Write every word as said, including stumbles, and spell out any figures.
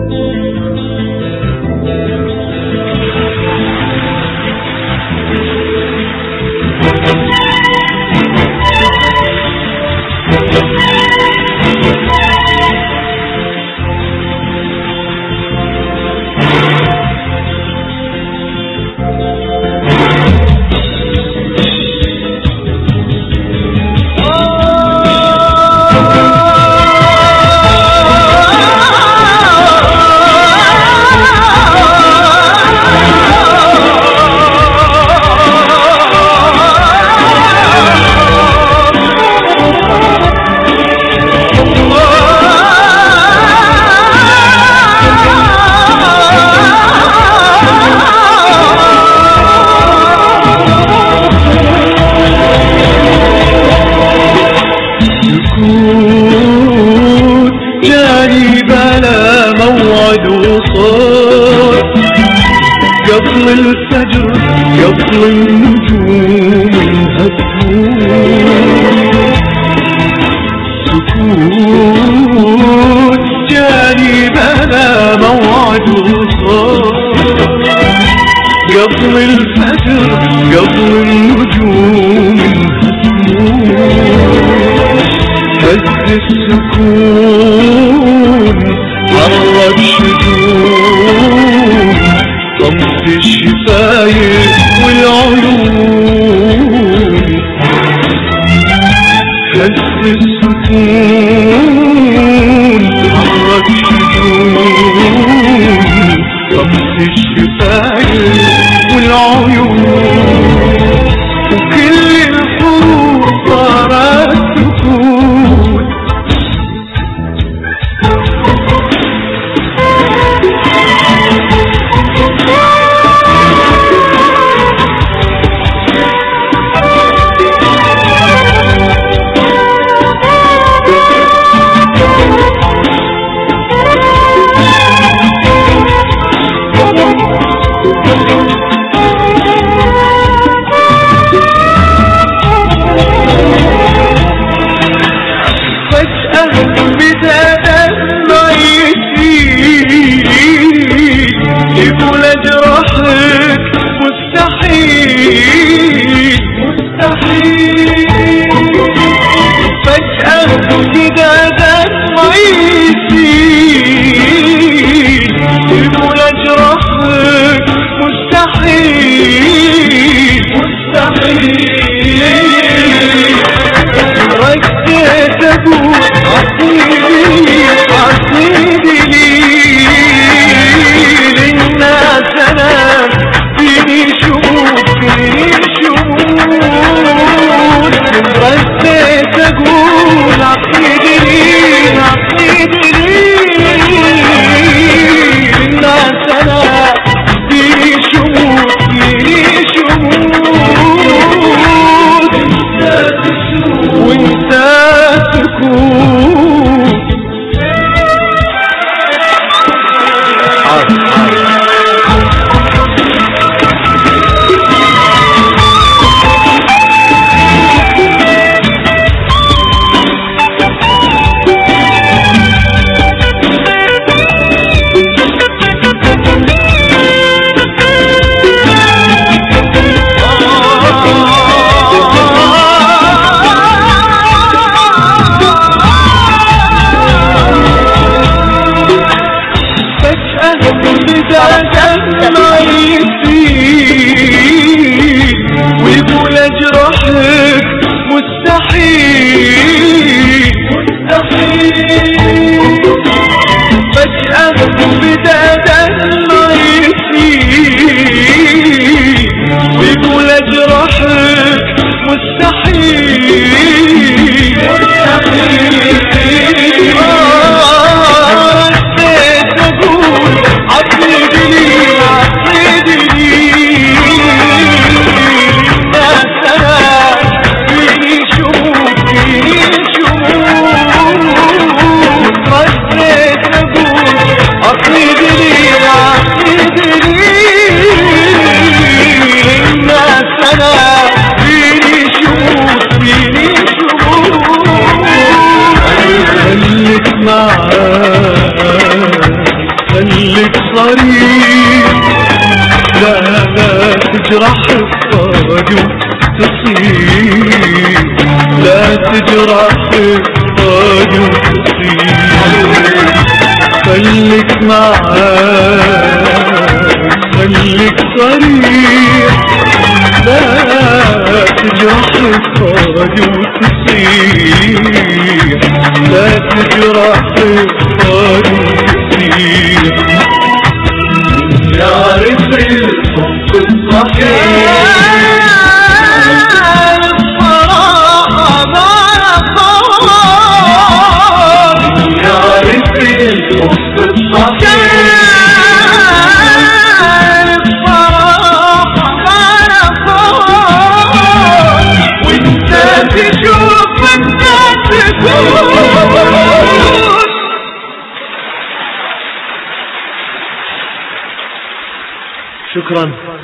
قبل الفجر قبل النجوم الهتمون سكوت جاني بلا موعد وصار قبل الفجر قبل النجوم الهتمون هز السكون حرك شجون صمت الشفايف والعيون هز السكون حرك شجون صمت الشفايف والعيون وكل الحروف صارت سكون يقول اجرحك مستحيل مستحيل فجأة كده دمعي يسيل يقول اجرحك مستحيل مستحيل ركزت اقول عصيبي عصيبي لي فيني شموت فيني شموت رديت اقول عقيدي لي عقيدي لي الناس انا فيني شموت فيني شموت وانت تكون ويقول اجرحك مستحيل مستحيل فجأة بدا دمع يسيل ويقول اجرحك مستحيل مستحيل رديت اقول عصيبي لي عصيبي لي الناس انا فيني شوف فيني تجرح الطاج وتصير. خليك معاي خليك صريح، لا تجرح الطاج وتصيح، لا تجرح الطاج وتصيح. يعرف الحب الصحيح الصراحة ما يخاف، يعرف الحب الصحيح الصراحة ما يخاف، وانت تشوف انت تقول. شكرا.